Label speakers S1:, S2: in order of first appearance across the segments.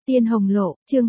S1: Tiên Hồng Lộ, chương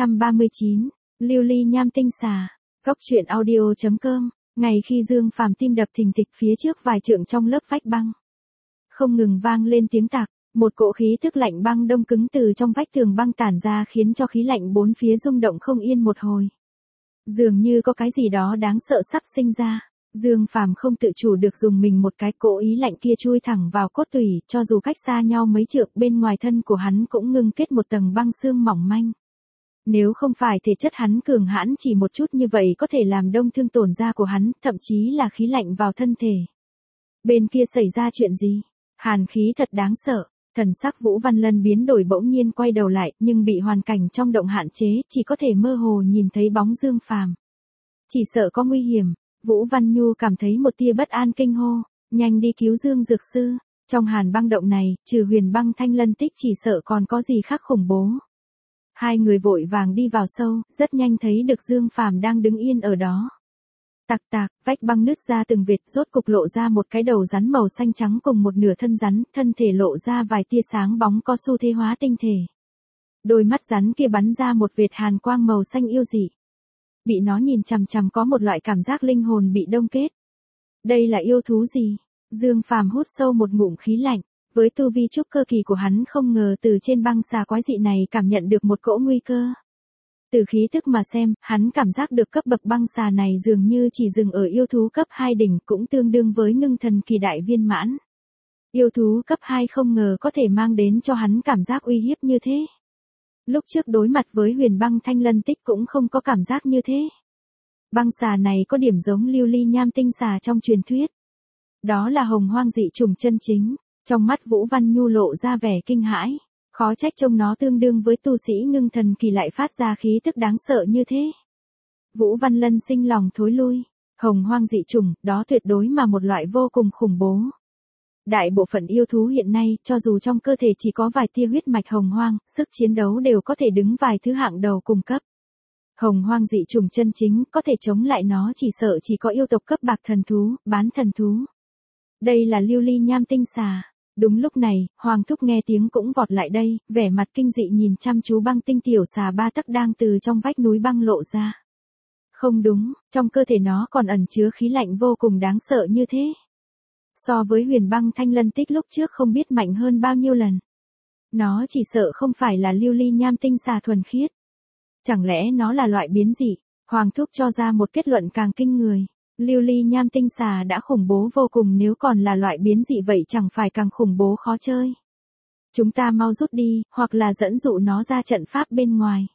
S1: 239, Lưu Ly Nham Tinh Xà. Góc truyện audio.com. Ngày khi Dương Phàm tim đập thình thịch phía trước vài trượng trong lớp vách băng, không ngừng vang lên tiếng tạc, một cỗ khí tức lạnh băng đông cứng từ trong vách tường băng tản ra khiến cho khí lạnh bốn phía rung động không yên một hồi. Dường như có cái gì đó đáng sợ sắp sinh ra. Dương Phàm không tự chủ được dùng mình một cái, cỗ ý lạnh kia chui thẳng vào cốt tủy, cho dù cách xa nhau mấy trượng, bên ngoài thân của hắn cũng ngưng kết một tầng băng xương mỏng manh. Nếu không phải thể chất hắn cường hãn chỉ một chút như vậy có thể làm đông thương tổn da của hắn, thậm chí là khí lạnh vào thân thể. Bên kia xảy ra chuyện gì? Hàn khí thật đáng sợ. Thần sắc Vũ Văn Lân biến đổi, bỗng nhiên quay đầu lại, nhưng bị hoàn cảnh trong động hạn chế, chỉ có thể mơ hồ nhìn thấy bóng Dương Phàm. Chỉ sợ có nguy hiểm. Vũ Văn Nhu cảm thấy một tia bất an, kinh hô, nhanh đi cứu Dương Dược Sư. Trong hàn băng động này, trừ huyền băng thanh lân tích chỉ sợ còn có gì khác khủng bố. Hai người vội vàng đi vào sâu, rất nhanh thấy được Dương Phàm đang đứng yên ở đó. Tạc tạc, vách băng nứt ra từng vệt, rốt cục lộ ra một cái đầu rắn màu xanh trắng cùng một nửa thân rắn, thân thể lộ ra vài tia sáng bóng có xu thế hóa tinh thể. Đôi mắt rắn kia bắn ra một vệt hàn quang màu xanh yêu dị. Bị nó nhìn chằm chằm có một loại cảm giác linh hồn bị đông kết. Đây là yêu thú gì? Dương Phàm hút sâu một ngụm khí lạnh, với tu vi trúc cơ kỳ của hắn không ngờ từ trên băng xà quái dị này cảm nhận được một cỗ nguy cơ. Từ khí tức mà xem, hắn cảm giác được cấp bậc băng xà này dường như chỉ dừng ở yêu thú cấp 2 đỉnh, cũng tương đương với ngưng thần kỳ đại viên mãn. Yêu thú cấp 2 không ngờ có thể mang đến cho hắn cảm giác uy hiếp như thế. Lúc trước đối mặt với huyền băng thanh lân tích cũng không có cảm giác như thế. Băng xà này có điểm giống lưu ly nham tinh xà trong truyền thuyết. Đó là hồng hoang dị trùng chân chính. Trong mắt Vũ Văn Nhu lộ ra vẻ kinh hãi. Khó trách trông nó tương đương với tu sĩ ngưng thần kỳ lại phát ra khí tức đáng sợ như thế. Vũ Văn Lân sinh lòng thối lui. Hồng hoang dị trùng, đó tuyệt đối mà một loại vô cùng khủng bố. Đại bộ phận yêu thú hiện nay, cho dù trong cơ thể chỉ có vài tia huyết mạch hồng hoang, sức chiến đấu đều có thể đứng vài thứ hạng đầu cùng cấp. Hồng hoang dị trùng chân chính, có thể chống lại nó chỉ sợ chỉ có yêu tộc cấp bạc thần thú, bán thần thú. Đây là lưu ly nham tinh xà. Đúng lúc này, Hoàng Thúc nghe tiếng cũng vọt lại đây, vẻ mặt kinh dị nhìn chăm chú băng tinh tiểu xà 3 tấc đang từ trong vách núi băng lộ ra. Không đúng, trong cơ thể nó còn ẩn chứa khí lạnh vô cùng đáng sợ như thế. So với huyền băng thanh lân tích lúc trước không biết mạnh hơn bao nhiêu lần. Nó chỉ sợ không phải là lưu ly nham tinh xà thuần khiết. Chẳng lẽ nó là loại biến dị? Hoàng Thúc cho ra một kết luận càng kinh người. Lưu ly nham tinh xà đã khủng bố vô cùng, nếu còn là loại biến dị vậy chẳng phải càng khủng bố khó chơi. Chúng ta mau rút đi, hoặc là dẫn dụ nó ra trận pháp bên ngoài.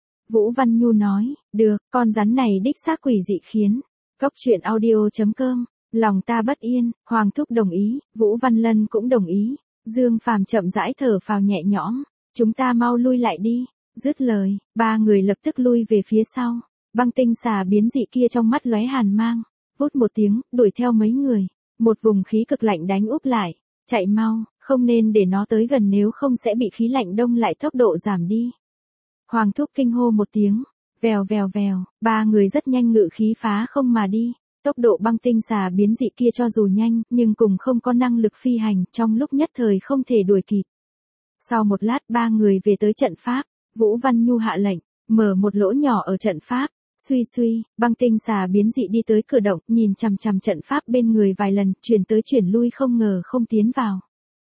S1: Vũ Văn Nhu nói, được, con rắn này đích xác quỷ dị khiến. Góc truyện audio.com. Lòng ta bất yên, Hoàng Thúc đồng ý, Vũ Văn Lân cũng đồng ý. Dương Phàm chậm rãi thở phào nhẹ nhõm, chúng ta mau lui lại đi. Dứt lời, ba người lập tức lui về phía sau. Băng tinh xà biến dị kia trong mắt lóe hàn mang, vút một tiếng, đuổi theo mấy người. Một vùng khí cực lạnh đánh úp lại, chạy mau, không nên để nó tới gần nếu không sẽ bị khí lạnh đông lại, tốc độ giảm đi. Hoàng Thúc kinh hô một tiếng, vèo vèo vèo, ba người rất nhanh ngự khí phá không mà đi. Tốc độ băng tinh xà biến dị kia cho dù nhanh, nhưng cùng không có năng lực phi hành, trong lúc nhất thời không thể đuổi kịp. Sau một lát ba người về tới trận pháp, Vũ Văn Nhu hạ lệnh, mở một lỗ nhỏ ở trận pháp. Suy suy, băng tinh xà biến dị đi tới cửa động, nhìn chằm chằm trận pháp bên người vài lần, chuyển tới chuyển lui không ngờ không tiến vào.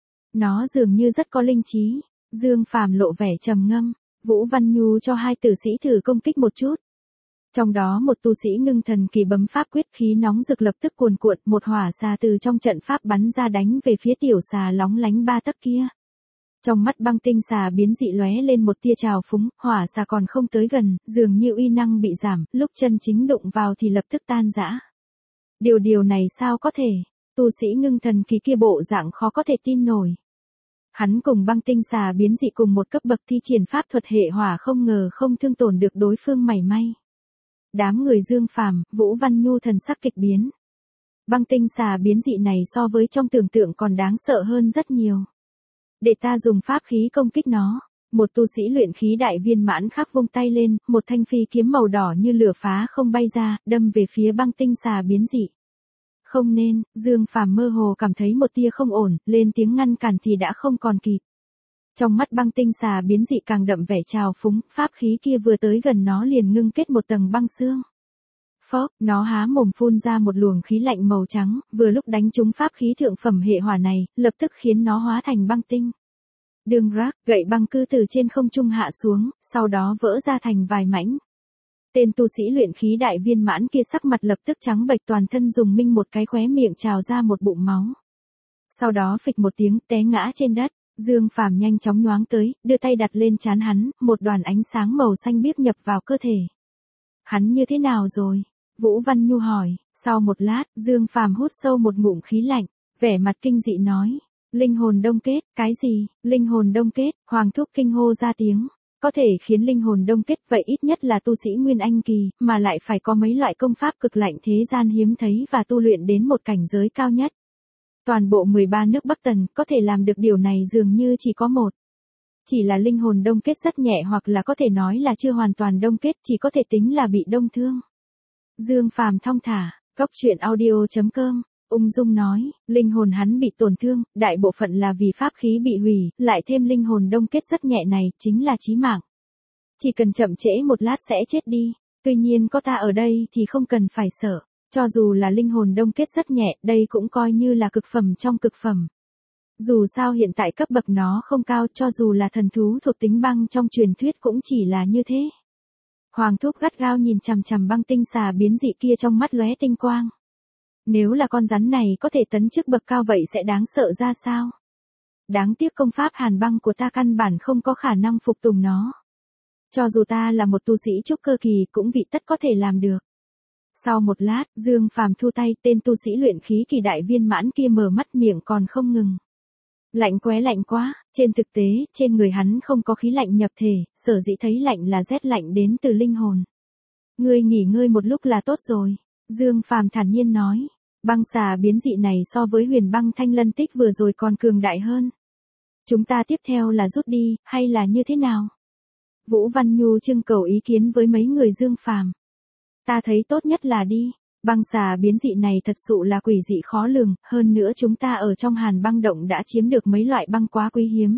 S1: Nó dường như rất có linh trí. Dương Phàm lộ vẻ trầm ngâm, Vũ Văn Nhu cho hai tử sĩ thử công kích một chút. Trong đó một tu sĩ ngưng thần kỳ bấm pháp quyết, khí nóng rực lập tức cuồn cuộn, một hỏa xà từ trong trận pháp bắn ra đánh về phía tiểu xà lóng lánh 3 tấc kia. Trong mắt băng tinh xà biến dị lóe lên một tia trào phúng, hỏa xà còn không tới gần, dường như uy năng bị giảm, lúc chân chính đụng vào thì lập tức tan rã. Điều này sao có thể? Tu sĩ ngưng thần kỳ kia bộ dạng khó có thể tin nổi. Hắn cùng băng tinh xà biến dị cùng một cấp bậc, thi triển pháp thuật hệ hỏa không ngờ không thương tổn được đối phương mảy may. Đám người Dương Phàm, Vũ Văn Nhu thần sắc kịch biến. Băng tinh xà biến dị này so với trong tưởng tượng còn đáng sợ hơn rất nhiều. Để ta dùng pháp khí công kích nó. Một tu sĩ luyện khí đại viên mãn khác vung tay lên, một thanh phi kiếm màu đỏ như lửa phá không bay ra, đâm về phía băng tinh xà biến dị. Không nên, Dương Phàm mơ hồ cảm thấy một tia không ổn, lên tiếng ngăn cản thì đã không còn kịp. Trong mắt băng tinh xà biến dị càng đậm vẻ trào phúng, pháp khí kia vừa tới gần nó liền ngưng kết một tầng băng xương. Phốc, nó há mồm phun ra một luồng khí lạnh màu trắng, vừa lúc đánh trúng pháp khí thượng phẩm hệ hỏa này, lập tức khiến nó hóa thành băng tinh. Đường rác, gậy băng cư từ trên không trung hạ xuống, sau đó vỡ ra thành vài mảnh. Tên tu sĩ luyện khí đại viên mãn kia sắc mặt lập tức trắng bệch, toàn thân dùng mình một cái, khóe miệng trào ra một bụng máu. Sau đó phịch một tiếng té ngã trên đất, Dương Phàm nhanh chóng nhoáng tới, đưa tay đặt lên trán hắn, một đoàn ánh sáng màu xanh biếc nhập vào cơ thể. Hắn như thế nào rồi? Vũ Văn Nhu hỏi. Sau một lát, Dương Phàm hút sâu một ngụm khí lạnh, vẻ mặt kinh dị nói. Linh hồn đông kết, cái gì? Linh hồn đông kết, Hoàng Thúc kinh hô ra tiếng. Có thể khiến linh hồn đông kết vậy ít nhất là tu sĩ Nguyên Anh kỳ, mà lại phải có mấy loại công pháp cực lạnh thế gian hiếm thấy và tu luyện đến một cảnh giới cao nhất. Toàn bộ 13 nước Bắc Tần có thể làm được điều này dường như chỉ có một. Chỉ là linh hồn đông kết rất nhẹ, hoặc là có thể nói là chưa hoàn toàn đông kết, chỉ có thể tính là bị đông thương. Dương Phàm thong thả, goctruyện.audio.com, ung dung nói, linh hồn hắn bị tổn thương, đại bộ phận là vì pháp khí bị hủy, lại thêm linh hồn đông kết rất nhẹ này, chính là chí mạng. Chỉ cần chậm trễ một lát sẽ chết đi, tuy nhiên có ta ở đây thì không cần phải sợ, cho dù là linh hồn đông kết rất nhẹ, đây cũng coi như là cực phẩm trong cực phẩm. Dù sao hiện tại cấp bậc nó không cao, cho dù là thần thú thuộc tính băng trong truyền thuyết cũng chỉ là như thế. Hoàng Thúc gắt gao nhìn chằm chằm băng tinh xà biến dị kia, trong mắt lóe tinh quang. Nếu là con rắn này có thể tấn chức bậc cao vậy sẽ đáng sợ ra sao? Đáng tiếc công pháp hàn băng của ta căn bản không có khả năng phục tùng nó. Cho dù ta là một tu sĩ trúc cơ kỳ cũng vị tất có thể làm được. Sau một lát, Dương Phàm thu tay, tên tu sĩ luyện khí kỳ đại viên mãn kia mở mắt, miệng còn không ngừng. Lạnh quá, trên thực tế, trên người hắn không có khí lạnh nhập thể, sở dĩ thấy lạnh là rét lạnh đến từ linh hồn. Ngươi nghỉ ngơi một lúc là tốt rồi, Dương Phàm thản nhiên nói. Băng xà biến dị này so với huyền băng thanh lân tích vừa rồi còn cường đại hơn. Chúng ta tiếp theo là rút đi, hay là như thế nào? Vũ Văn Nhu trưng cầu ý kiến với mấy người Dương Phàm. Ta thấy tốt nhất là đi. Băng xà biến dị này thật sự là quỷ dị khó lường, hơn nữa chúng ta ở trong hàn băng động đã chiếm được mấy loại băng quá quý hiếm.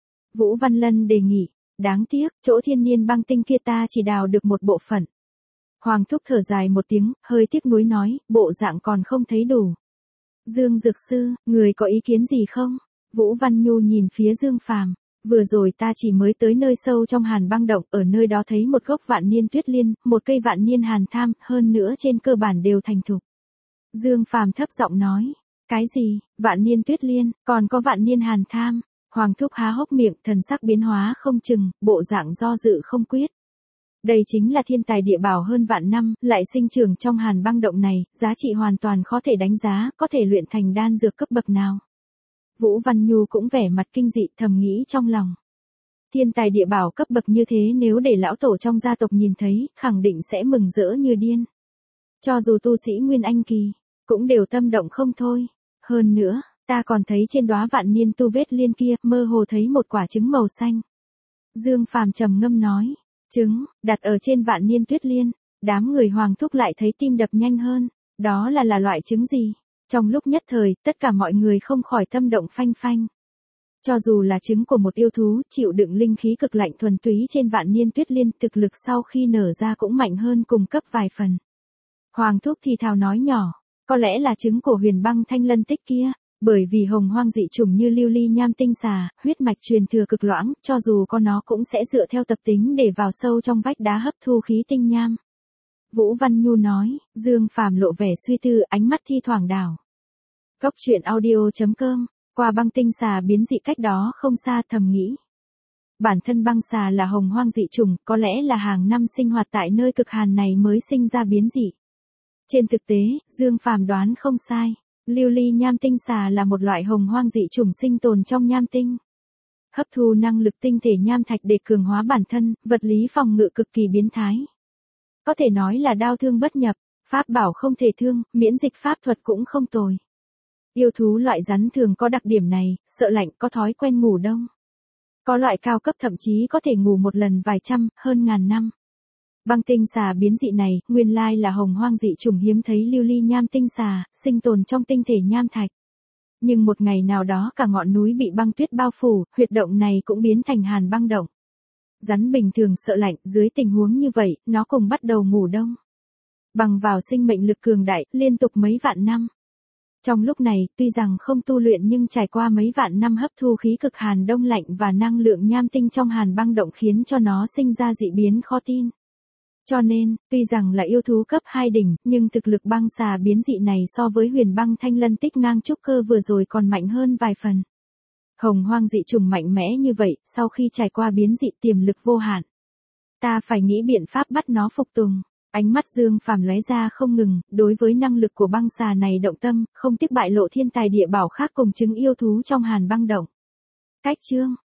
S1: Vũ Văn Lân đề nghị, đáng tiếc, chỗ thiên niên băng tinh kia ta chỉ đào được một bộ phận. Hoàng Thúc thở dài một tiếng, hơi tiếc nuối nói, bộ dạng còn không thấy đủ. Dương Dược Sư, người có ý kiến gì không? Vũ Văn Nhu nhìn phía Dương Phàm. Vừa rồi ta chỉ mới tới nơi sâu trong hàn băng động, ở nơi đó thấy một gốc vạn niên tuyết liên, một cây vạn niên hàn tham, hơn nữa trên cơ bản đều thành thục. Dương Phàm thấp giọng nói, cái gì, vạn niên tuyết liên, còn có vạn niên hàn tham? Hoàng Thúc há hốc miệng, thần sắc biến hóa không chừng, bộ dạng do dự không quyết. Đây chính là thiên tài địa bảo hơn vạn năm, lại sinh trưởng trong hàn băng động này, giá trị hoàn toàn khó thể đánh giá, có thể luyện thành đan dược cấp bậc nào. Vũ Văn Nhu cũng vẻ mặt kinh dị, thầm nghĩ trong lòng. Thiên tài địa bảo cấp bậc như thế nếu để lão tổ trong gia tộc nhìn thấy, khẳng định sẽ mừng rỡ như điên. Cho dù tu sĩ Nguyên Anh kỳ, cũng đều tâm động không thôi. Hơn nữa, ta còn thấy trên đóa vạn niên tu vết liên kia, mơ hồ thấy một quả trứng màu xanh. Dương Phàm trầm ngâm nói, trứng, đặt ở trên vạn niên tuyết liên, đám người Hoàng Thúc lại thấy tim đập nhanh hơn, đó là loại trứng gì? Trong lúc nhất thời, tất cả mọi người không khỏi tâm động phanh phanh. Cho dù là trứng của một yêu thú, chịu đựng linh khí cực lạnh thuần túy trên vạn niên tuyết liên, thực lực sau khi nở ra cũng mạnh hơn cùng cấp vài phần. Hoàng Thúc thì thào nói nhỏ, có lẽ là trứng của huyền băng thanh lân tích kia, bởi vì hồng hoang dị chủng như lưu ly nham tinh xà, huyết mạch truyền thừa cực loãng, cho dù có nó cũng sẽ dựa theo tập tính để vào sâu trong vách đá hấp thu khí tinh nham. Vũ Văn Nhu nói, Dương Phàm lộ vẻ suy tư, ánh mắt thi thoảng đảo. Goctruyện.audio.com, qua băng tinh xà biến dị cách đó không xa, thầm nghĩ. Bản thân băng xà là hồng hoang dị chủng, có lẽ là hàng năm sinh hoạt tại nơi cực hàn này mới sinh ra biến dị. Trên thực tế, Dương Phàm đoán không sai, lưu ly nham tinh xà là một loại hồng hoang dị chủng sinh tồn trong nham tinh. Hấp thu năng lực tinh thể nham thạch để cường hóa bản thân, vật lý phòng ngự cực kỳ biến thái. Có thể nói là đao thương bất nhập, pháp bảo không thể thương, miễn dịch pháp thuật cũng không tồi. Yêu thú loại rắn thường có đặc điểm này, sợ lạnh, có thói quen ngủ đông. Có loại cao cấp thậm chí có thể ngủ một lần vài trăm, hơn ngàn năm. Băng tinh xà biến dị này, nguyên lai là hồng hoang dị chủng hiếm thấy lưu ly nham tinh xà, sinh tồn trong tinh thể nham thạch. Nhưng một ngày nào đó cả ngọn núi bị băng tuyết bao phủ, huyệt động này cũng biến thành hàn băng động. Rắn bình thường sợ lạnh, dưới tình huống như vậy, nó cùng bắt đầu ngủ đông. Bằng vào sinh mệnh lực cường đại, liên tục mấy vạn năm. Trong lúc này, tuy rằng không tu luyện nhưng trải qua mấy vạn năm hấp thu khí cực hàn đông lạnh và năng lượng nham tinh trong hàn băng động khiến cho nó sinh ra dị biến khó tin. Cho nên, tuy rằng là yêu thú cấp 2 đỉnh, nhưng thực lực băng xà biến dị này so với huyền băng thanh lân tích ngang trúc cơ vừa rồi còn mạnh hơn vài phần. Hồng hoang dị trùng mạnh mẽ như vậy, sau khi trải qua biến dị tiềm lực vô hạn. Ta phải nghĩ biện pháp bắt nó phục tùng. Ánh mắt Dương Phàm lóe ra không ngừng, đối với năng lực của băng xà này động tâm, không tiếc bại lộ thiên tài địa bảo khác cùng chứng yêu thú trong hàn băng động. Cách chương